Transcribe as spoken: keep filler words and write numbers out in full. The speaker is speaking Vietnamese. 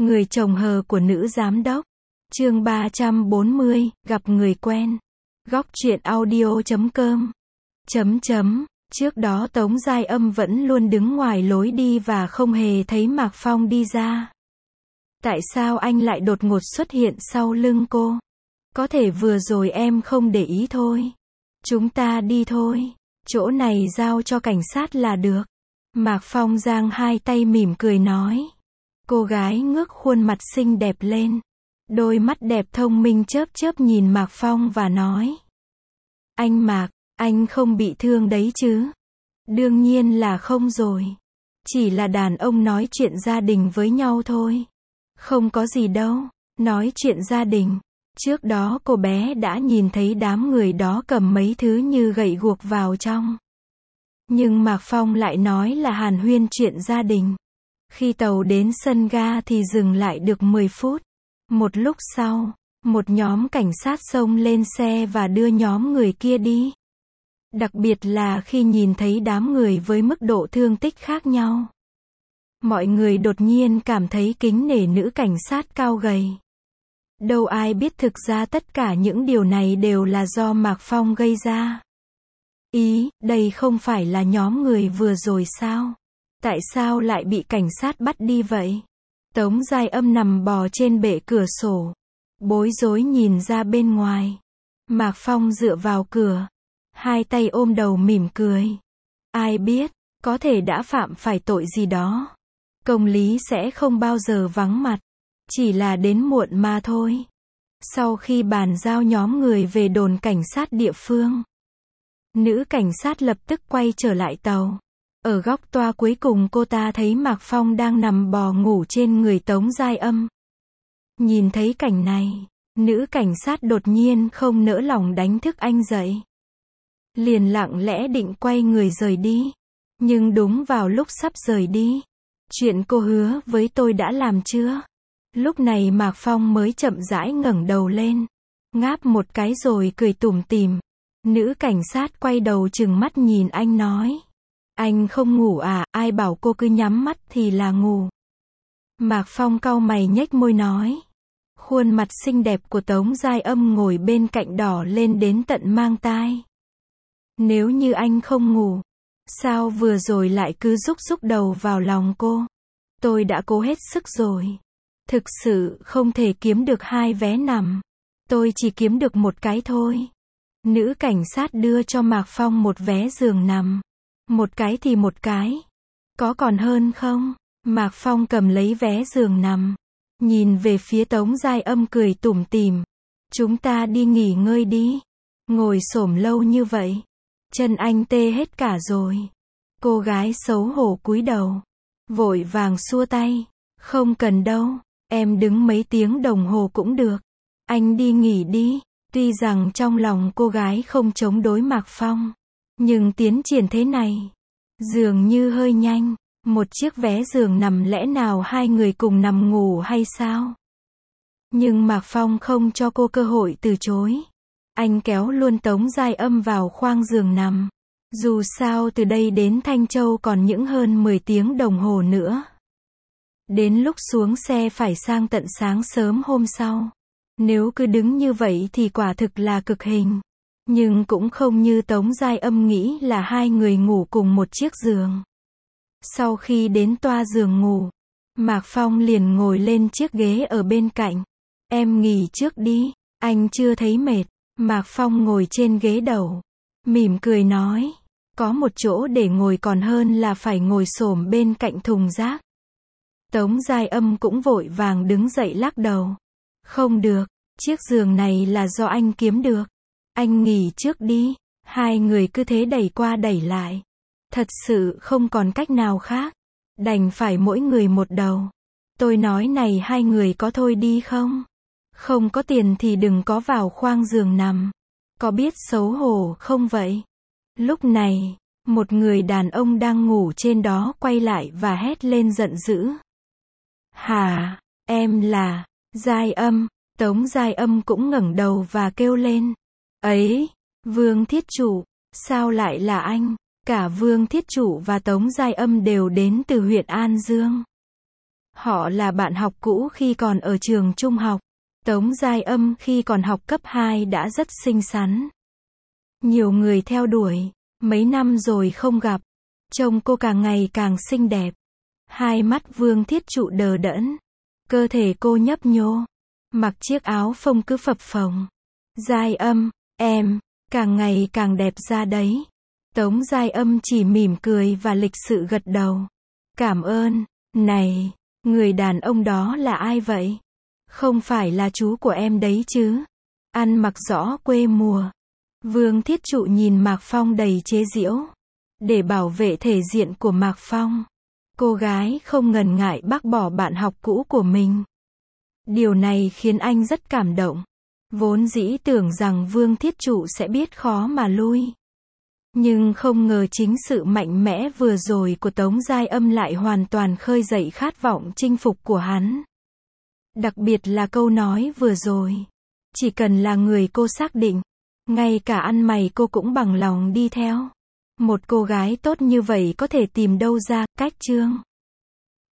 Người chồng hờ của nữ giám đốc. Chương ba trăm bốn mươi, gặp người quen. Góc truyện audio chấm com. Chấm chấm. Trước đó Tống Giai Âm vẫn luôn đứng ngoài lối đi và không hề thấy Mạc Phong đi ra. Tại sao anh lại đột ngột xuất hiện sau lưng cô? Có thể vừa rồi em không để ý thôi. Chúng ta đi thôi. Chỗ này giao cho cảnh sát là được. Mạc Phong giang hai tay mỉm cười nói. Cô gái ngước khuôn mặt xinh đẹp lên. Đôi mắt đẹp thông minh chớp chớp nhìn Mạc Phong và nói. Anh Mạc, anh không bị thương đấy chứ? Đương nhiên là không rồi. Chỉ là đàn ông nói chuyện gia đình với nhau thôi. Không có gì đâu. Nói chuyện gia đình. Trước đó cô bé đã nhìn thấy đám người đó cầm mấy thứ như gậy guộc vào trong. Nhưng Mạc Phong lại nói là hàn huyên chuyện gia đình. Khi tàu đến sân ga thì dừng lại được mười phút. Một lúc sau, một nhóm cảnh sát xông lên xe và đưa nhóm người kia đi. Đặc biệt là khi nhìn thấy đám người với mức độ thương tích khác nhau. Mọi người đột nhiên cảm thấy kính nể nữ cảnh sát cao gầy. Đâu ai biết thực ra tất cả những điều này đều là do Mạc Phong gây ra. Ý, đây không phải là nhóm người vừa rồi sao? Tại sao lại bị cảnh sát bắt đi vậy? Tống Giai Âm nằm bò trên bệ cửa sổ. Bối rối nhìn ra bên ngoài. Mạc Phong dựa vào cửa. Hai tay ôm đầu mỉm cười. Ai biết, có thể đã phạm phải tội gì đó. Công lý sẽ không bao giờ vắng mặt. Chỉ là đến muộn mà thôi. Sau khi bàn giao nhóm người về đồn cảnh sát địa phương. Nữ cảnh sát lập tức quay trở lại tàu. Ở góc toa cuối cùng cô ta thấy Mạc Phong đang nằm bò ngủ trên người Tống Giai Âm. Nhìn thấy cảnh này, nữ cảnh sát đột nhiên không nỡ lòng đánh thức anh dậy. Liền lặng lẽ định quay người rời đi. Nhưng đúng vào lúc sắp rời đi. Chuyện cô hứa với tôi đã làm chưa? Lúc này Mạc Phong mới chậm rãi ngẩng đầu lên. Ngáp một cái rồi cười tủm tỉm. Nữ cảnh sát quay đầu trừng mắt nhìn anh nói. Anh không ngủ à, ai bảo cô cứ nhắm mắt thì là ngủ. Mạc Phong cau mày nhếch môi nói. Khuôn mặt xinh đẹp của Tống Giai Âm ngồi bên cạnh đỏ lên đến tận mang tai. Nếu như anh không ngủ, sao vừa rồi lại cứ rúc rúc đầu vào lòng cô? Tôi đã cố hết sức rồi. Thực sự không thể kiếm được hai vé nằm. Tôi chỉ kiếm được một cái thôi. Nữ cảnh sát đưa cho Mạc Phong một vé giường nằm. Một cái thì một cái. Có còn hơn không? Mạc Phong cầm lấy vé giường nằm. Nhìn về phía Tống Giai Âm cười tủm tỉm. Chúng ta đi nghỉ ngơi đi. Ngồi xổm lâu như vậy. Chân anh tê hết cả rồi. Cô gái xấu hổ cúi đầu. Vội vàng xua tay. Không cần đâu. Em đứng mấy tiếng đồng hồ cũng được. Anh đi nghỉ đi. Tuy rằng trong lòng cô gái không chống đối Mạc Phong. Nhưng tiến triển thế này. Dường như hơi nhanh. Một chiếc vé giường nằm lẽ nào hai người cùng nằm ngủ hay sao? Nhưng Mạc Phong không cho cô cơ hội từ chối. Anh kéo luôn Tống Giai Âm vào khoang giường nằm. Dù sao từ đây đến Thanh Châu còn những hơn mười tiếng đồng hồ nữa. Đến lúc xuống xe phải sang tận sáng sớm hôm sau. Nếu cứ đứng như vậy thì quả thực là cực hình. Nhưng cũng không như Tống Giai Âm nghĩ là hai người ngủ cùng một chiếc giường. Sau khi đến toa giường ngủ, Mạc Phong liền ngồi lên chiếc ghế ở bên cạnh. Em nghỉ trước đi, anh chưa thấy mệt. Mạc Phong ngồi trên ghế đầu. Mỉm cười nói. Có một chỗ để ngồi còn hơn là phải ngồi xổm bên cạnh thùng rác. Tống Giai Âm cũng vội vàng đứng dậy lắc đầu. Không được, chiếc giường này là do anh kiếm được. Anh nghỉ trước đi. Hai người cứ thế đẩy qua đẩy lại. Thật sự không còn cách nào khác. Đành phải mỗi người một đầu. Tôi nói này hai người có thôi đi không? Không có tiền thì đừng có vào khoang giường nằm. Có biết xấu hổ không vậy? Lúc này, một người đàn ông đang ngủ trên đó quay lại và hét lên giận dữ. Hả? Em là Giai Âm. Tống Giai Âm cũng ngẩng đầu và kêu lên. Ấy, Vương Thiết Chủ, sao lại là anh? Cả Vương Thiết Chủ và Tống Giai Âm đều đến từ huyện An Dương. Họ là bạn học cũ khi còn ở trường trung học. Tống Giai Âm khi còn học cấp hai đã rất xinh xắn. Nhiều người theo đuổi, mấy năm rồi không gặp. Trông cô càng ngày càng xinh đẹp. Hai mắt Vương Thiết Trụ đờ đẫn. Cơ thể cô nhấp nhô. Mặc chiếc áo phông cứ phập phồng. Giai Âm, em, càng ngày càng đẹp ra đấy. Tống Giai Âm chỉ mỉm cười và lịch sự gật đầu. Cảm ơn. Này, người đàn ông đó là ai vậy? Không phải là chú của em đấy chứ? Ăn mặc rõ quê mùa. Vương Thiết Trụ nhìn Mạc Phong đầy chế giễu. Để bảo vệ thể diện của Mạc Phong, cô gái không ngần ngại bác bỏ bạn học cũ của mình. Điều này khiến anh rất cảm động. Vốn dĩ tưởng rằng Vương Thiết Trụ sẽ biết khó mà lui. Nhưng không ngờ chính sự mạnh mẽ vừa rồi của Tống Giai Âm lại hoàn toàn khơi dậy khát vọng chinh phục của hắn. Đặc biệt là câu nói vừa rồi. Chỉ cần là người cô xác định, ngay cả ăn mày cô cũng bằng lòng đi theo. Một cô gái tốt như vậy có thể tìm đâu ra, cách chương.